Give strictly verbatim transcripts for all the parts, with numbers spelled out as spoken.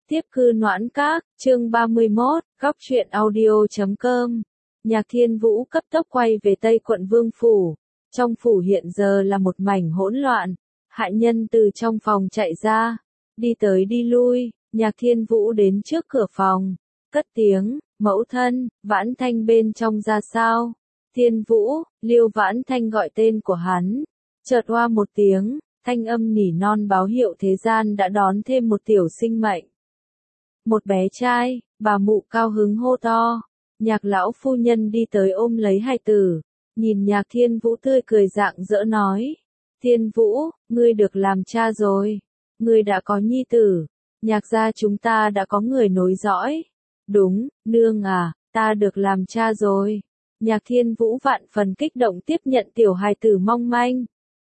Tiếp cư Noãn Các, chương ba mươi mốt, góc truyện audio chấm com. Nhạc Thiên Vũ cấp tốc quay về Tây quận Vương Phủ. Trong phủ hiện giờ là một mảnh hỗn loạn. Hạ nhân từ trong phòng chạy ra, đi tới đi lui. Nhạc Thiên Vũ đến trước cửa phòng, cất tiếng, mẫu thân, Vãn Thanh bên trong ra sao? Thiên Vũ, Liêu Vãn Thanh gọi tên của hắn. Chợt oa một tiếng, thanh âm nỉ non báo hiệu thế gian đã đón thêm một tiểu sinh mệnh. Một bé trai, bà mụ cao hứng hô to. Nhạc lão phu nhân đi tới ôm lấy hài tử, nhìn Nhạc Thiên Vũ tươi cười rạng rỡ nói. Thiên Vũ, ngươi được làm cha rồi. Ngươi đã có nhi tử. Nhạc gia chúng ta đã có người nối dõi. Đúng, nương à, ta được làm cha rồi. Nhạc Thiên Vũ vạn phần kích động tiếp nhận tiểu hài tử mong manh.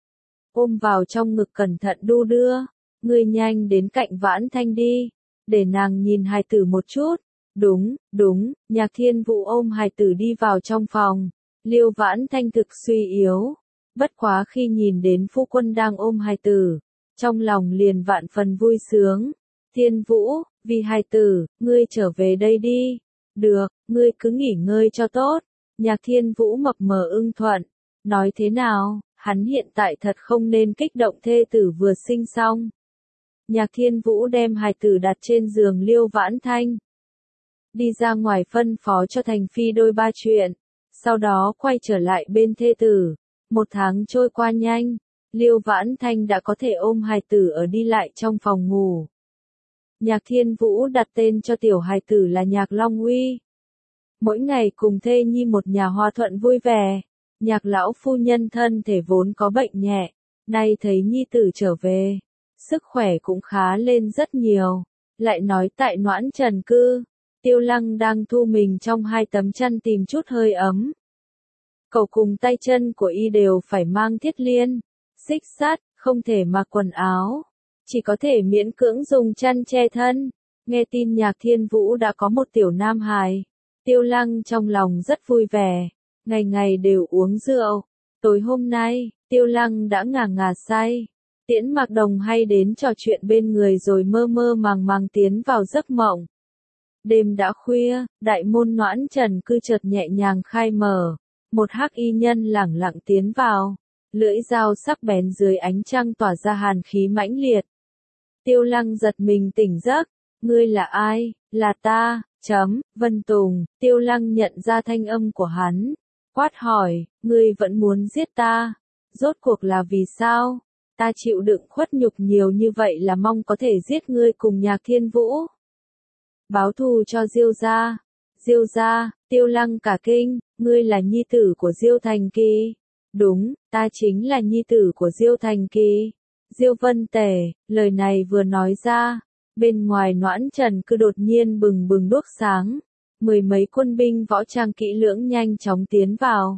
Ôm vào trong ngực cẩn thận đu đưa. Ngươi nhanh đến cạnh Vãn Thanh đi, để nàng nhìn hài tử một chút. Đúng, đúng, Nhạc Thiên Vũ ôm hài tử đi vào trong phòng. Liêu Vãn Thanh thực suy yếu. Bất quá khi nhìn đến phu quân đang ôm hài tử, trong lòng liền vạn phần vui sướng. Thiên Vũ, vì hài tử, ngươi trở về đây đi. Được, ngươi cứ nghỉ ngơi cho tốt. Nhạc Thiên Vũ mập mờ ưng thuận. Nói thế nào, hắn hiện tại thật không nên kích động thê tử vừa sinh xong. Nhạc Thiên Vũ đem hài tử đặt trên giường Liêu Vãn Thanh. Đi ra ngoài phân phó cho Thành Phi đôi ba chuyện. Sau đó quay trở lại bên thê tử. Một tháng trôi qua nhanh. Liêu Vãn Thanh đã có thể ôm hài tử ở đi lại trong phòng ngủ. Nhạc Thiên Vũ đặt tên cho tiểu hài tử là Nhạc Long Uy. Mỗi ngày cùng thê nhi một nhà hòa thuận vui vẻ. Nhạc lão phu nhân thân thể vốn có bệnh nhẹ, nay thấy nhi tử trở về, sức khỏe cũng khá lên rất nhiều. Lại nói tại Noãn Trần cư, Tiêu Lăng đang thu mình trong hai tấm chăn tìm chút hơi ấm. Cậu cùng tay chân của y đều phải mang thiết liên, xích sắt, không thể mặc quần áo, chỉ có thể miễn cưỡng dùng chăn che thân. Nghe tin Nhạc Thiên Vũ đã có một tiểu nam hài, Tiêu Lăng trong lòng rất vui vẻ, ngày ngày đều uống rượu. Tối hôm nay, Tiêu Lăng đã ngà ngà say. Tiễn Mạc Đồng hay đến trò chuyện bên người rồi mơ mơ màng màng tiến vào giấc mộng. Đêm đã khuya, đại môn Noãn Trần cư chợt nhẹ nhàng khai mở. Một hắc y nhân lẳng lặng tiến vào, lưỡi dao sắc bén dưới ánh trăng tỏa ra hàn khí mãnh liệt. Tiêu Lăng giật mình tỉnh giấc. Ngươi là ai? Là ta, chấm, Vân Tùng. Tiêu Lăng nhận ra thanh âm của hắn, quát hỏi, ngươi vẫn muốn giết ta? Rốt cuộc là vì sao? Ta chịu đựng khuất nhục nhiều như vậy là mong có thể giết ngươi cùng Nhạc Thiên Vũ. Báo thù cho Diêu gia. Diêu gia, Tiêu Lăng cả kinh, ngươi là nhi tử của Diêu Thành Kỳ. Đúng, ta chính là nhi tử của Diêu Thành Kỳ. Diêu Vân Tể, lời này vừa nói ra, bên ngoài Noãn Trần cư đột nhiên bừng bừng đuốc sáng. Mười mấy quân binh võ trang kỹ lưỡng nhanh chóng tiến vào.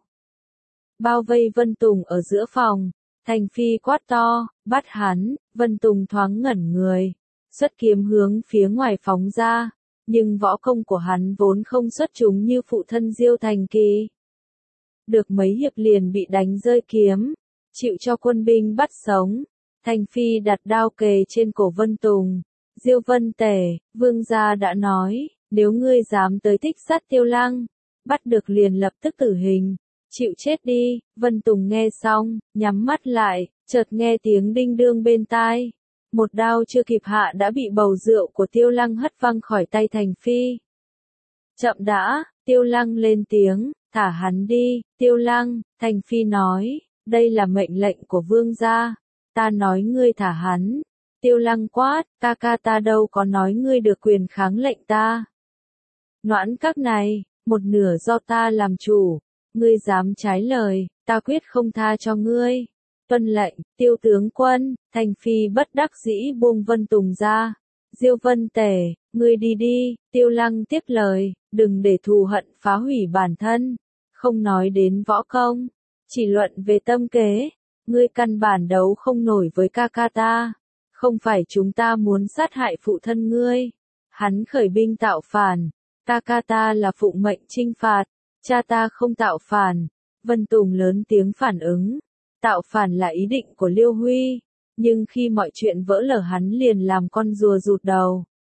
Bao vây Vân Tùng ở giữa phòng. Thành Phi quát to, bắt hắn. Vân Tùng thoáng ngẩn người, xuất kiếm hướng phía ngoài phóng ra. Nhưng võ công của hắn vốn không xuất chúng như phụ thân Diêu Thành Kỳ. Được mấy hiệp liền bị đánh rơi kiếm, chịu cho quân binh bắt sống. Thành Phi đặt đao kề trên cổ Vân Tùng. Diêu Vân Tể, vương gia đã nói, nếu ngươi dám tới thích sát Tiêu Lăng, bắt được liền lập tức tử hình, chịu chết đi. Vân Tùng nghe xong, nhắm mắt lại, chợt nghe tiếng đinh đương bên tai. Một đao chưa kịp hạ đã bị bầu rượu của Tiêu Lăng hất văng khỏi tay Thành Phi. Chậm đã, Tiêu Lăng lên tiếng, thả hắn đi. Tiêu Lăng, Thành Phi nói, đây là mệnh lệnh của vương gia, ta nói ngươi thả hắn. Tiêu Lăng quát, ca ca ta đâu có nói ngươi được quyền kháng lệnh ta. Noãn Các này, một nửa do ta làm chủ, ngươi dám trái lời, ta quyết không tha cho ngươi. Tuân lệnh, Tiêu tướng quân. Thành Phi bất đắc dĩ buông Vân Tùng ra. Diêu Vân Tể, ngươi đi đi. Tiêu Lăng tiếp lời, đừng để thù hận phá hủy bản thân. Không nói đến võ công, chỉ luận về tâm kế, ngươi căn bản đấu không nổi với ca ca ta. Không phải chúng ta muốn sát hại phụ thân ngươi. Hắn khởi binh tạo phản, ca ca ta là phụng mệnh chinh phạt, cha ta không tạo phản. Vân Tùng lớn tiếng phản ứng. Tạo phản là ý định của Liêu Huy, nhưng khi mọi chuyện vỡ lở hắn liền làm con rùa rụt đầu.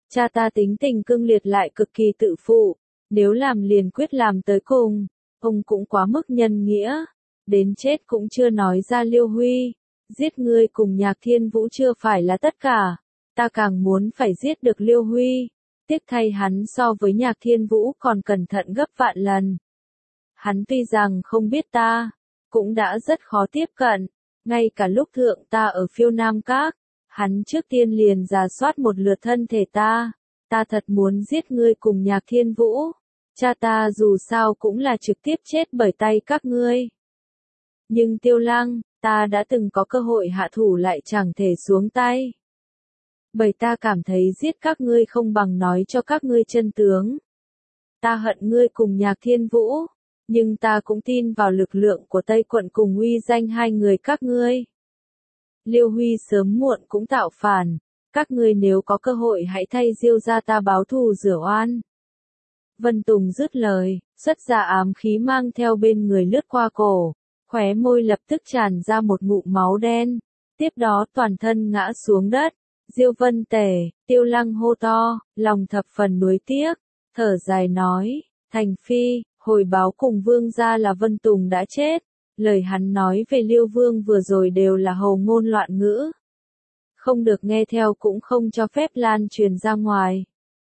Cha ta tính tình cương liệt lại cực kỳ tự phụ, nếu làm liền quyết làm tới cùng, ông cũng quá mức nhân nghĩa, đến chết cũng chưa nói ra Liêu Huy, giết ngươi cùng Nhạc Thiên Vũ chưa phải là tất cả, ta càng muốn phải giết được Liêu Huy, tiếc thay hắn so với Nhạc Thiên Vũ còn cẩn thận gấp vạn lần. Hắn tuy rằng không biết ta, cũng đã rất khó tiếp cận, ngay cả lúc thượng ta ở Phiêu Nam Các, hắn trước tiên liền rà soát một lượt thân thể ta, ta thật muốn giết ngươi cùng Nhạc Thiên Vũ, cha ta dù sao cũng là trực tiếp chết bởi tay các ngươi. Nhưng Tiêu Lăng, ta đã từng có cơ hội hạ thủ lại chẳng thể xuống tay. Bởi ta cảm thấy giết các ngươi không bằng nói cho các ngươi chân tướng. Ta hận ngươi cùng Nhạc Thiên Vũ, nhưng ta cũng tin vào lực lượng của Tây Quận cùng uy danh hai người các ngươi. Liêu Huy sớm muộn cũng tạo phản, các ngươi nếu có cơ hội hãy thay Diêu gia ta báo thù rửa oan. Vân Tùng dứt lời, xuất ra ám khí mang theo bên người lướt qua cổ, khóe môi lập tức tràn ra một ngụm máu đen, tiếp đó toàn thân ngã xuống đất. Diêu Vân Tề, Tiêu Lăng hô to, lòng thập phần nuối tiếc, thở dài nói, Thành Phi, hồi báo cùng vương gia là Vân Tùng đã chết, lời hắn nói về Liêu Vương vừa rồi đều là hầu ngôn loạn ngữ. Không được nghe theo cũng không cho phép lan truyền ra ngoài.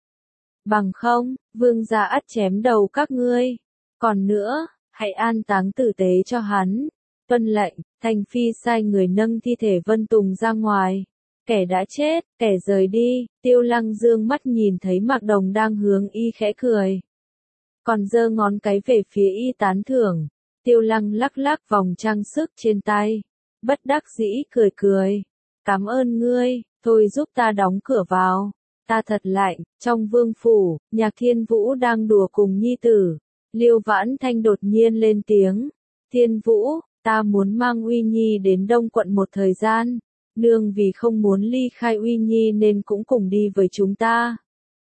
Bằng không, vương gia ắt chém đầu các ngươi. Còn nữa, hãy an táng tử tế cho hắn. Tuân lệnh, Thành Phi sai người nâng thi thể Vân Tùng ra ngoài. Kẻ đã chết, kẻ rời đi, Tiêu Lăng dương mắt nhìn thấy Mạc Đồng đang hướng y khẽ cười. Còn giơ ngón cái về phía y tán thưởng, Tiêu Lăng lắc lắc vòng trang sức trên tay, bất đắc dĩ cười cười. Cảm ơn ngươi, thôi giúp ta đóng cửa vào. Ta thật lạnh, trong vương phủ, Nhạc Thiên Vũ đang đùa cùng nhi tử. Liêu Vãn Thanh đột nhiên lên tiếng. Thiên Vũ, ta muốn mang Uy Nhi đến Đông Quận một thời gian. Nương vì không muốn ly khai Uy Nhi nên cũng cùng đi với chúng ta.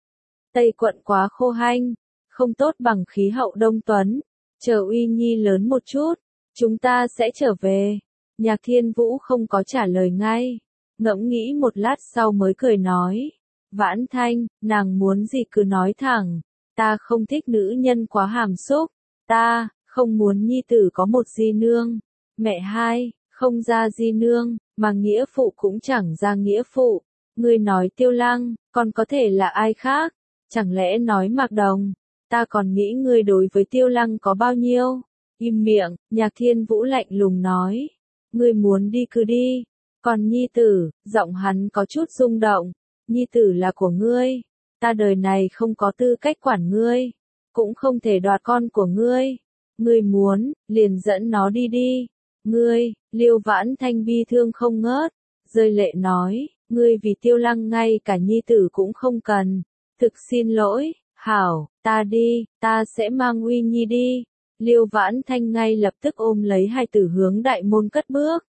Tây Quận quá khô hanh, không tốt bằng khí hậu Đông Tuấn. Chờ Uy Nhi lớn một chút, chúng ta sẽ trở về. Nhạc Thiên Vũ không có trả lời ngay, ngẫm nghĩ một lát sau mới cười nói. Vãn Thanh, nàng muốn gì cứ nói thẳng, ta không thích nữ nhân quá hàm xúc, ta, không muốn nhi tử có một di nương, mẹ hai, không ra di nương, mà nghĩa phụ cũng chẳng ra nghĩa phụ, ngươi nói Tiêu Lăng, còn có thể là ai khác, chẳng lẽ nói Mạc Đồng, ta còn nghĩ ngươi đối với Tiêu Lăng có bao nhiêu, im miệng, Nhạc Thiên Vũ lạnh lùng nói, ngươi muốn đi cứ đi, còn nhi tử, giọng hắn có chút rung động. Nhi tử là của ngươi, ta đời này không có tư cách quản ngươi, cũng không thể đoạt con của ngươi, ngươi muốn, liền dẫn nó đi đi, ngươi, Liêu Vãn Thanh bi thương không ngớt, rơi lệ nói, ngươi vì Tiêu Lăng ngay cả nhi tử cũng không cần, thực xin lỗi, hảo, ta đi, ta sẽ mang Uy Nhi đi, Liêu Vãn Thanh ngay lập tức ôm lấy hai tử hướng đại môn cất bước.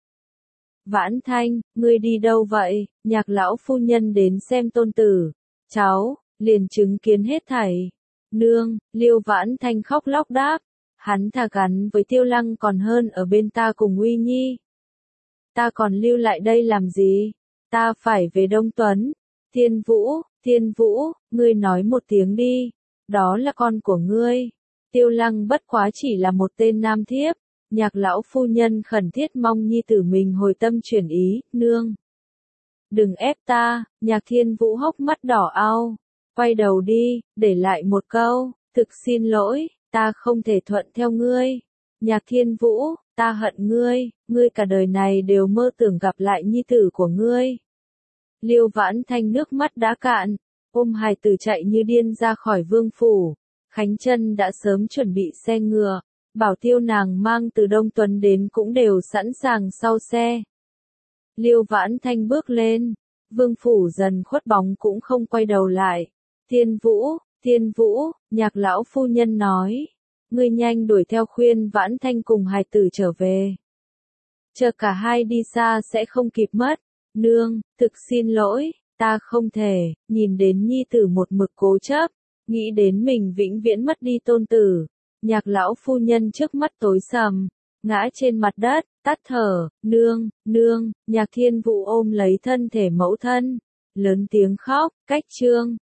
Vãn Thanh, ngươi đi đâu vậy? Nhạc lão phu nhân đến xem tôn tử. Cháu, liền chứng kiến hết thảy. Nương, Liêu Vãn Thanh khóc lóc đáp. Hắn thà gắn với Tiêu Lăng còn hơn ở bên ta cùng Uy Nhi. Ta còn lưu lại đây làm gì? Ta phải về Đông Tuấn. Thiên Vũ, Thiên Vũ, ngươi nói một tiếng đi. Đó là con của ngươi. Tiêu Lăng bất quá chỉ là một tên nam thiếp. Nhạc lão phu nhân khẩn thiết mong nhi tử mình hồi tâm chuyển ý, nương. Đừng ép ta, Nhạc Thiên Vũ hốc mắt đỏ ao. Quay đầu đi, để lại một câu, thực xin lỗi, ta không thể thuận theo ngươi. Nhạc Thiên Vũ, ta hận ngươi, ngươi cả đời này đều mơ tưởng gặp lại nhi tử của ngươi. Liêu Vãn Thanh nước mắt đã cạn, ôm hài tử chạy như điên ra khỏi vương phủ. Khánh Chân đã sớm chuẩn bị xe ngựa. Bảo tiêu nàng mang từ Đông Tuấn đến cũng đều sẵn sàng sau xe. Liêu Vãn Thanh bước lên, vương phủ dần khuất bóng cũng không quay đầu lại. Thiên Vũ, Thiên Vũ, Nhạc lão phu nhân nói, ngươi nhanh đuổi theo khuyên Vãn Thanh cùng hài tử trở về. Chờ cả hai đi xa sẽ không kịp mất. Nương, thực xin lỗi, ta không thể, nhìn đến nhi tử một mực cố chấp, nghĩ đến mình vĩnh viễn mất đi tôn tử. Nhạc lão phu nhân trước mắt tối sầm, ngã trên mặt đất, tắt thở, nương, nương, Nhạc Thiên Vũ ôm lấy thân thể mẫu thân, lớn tiếng khóc, cách trương.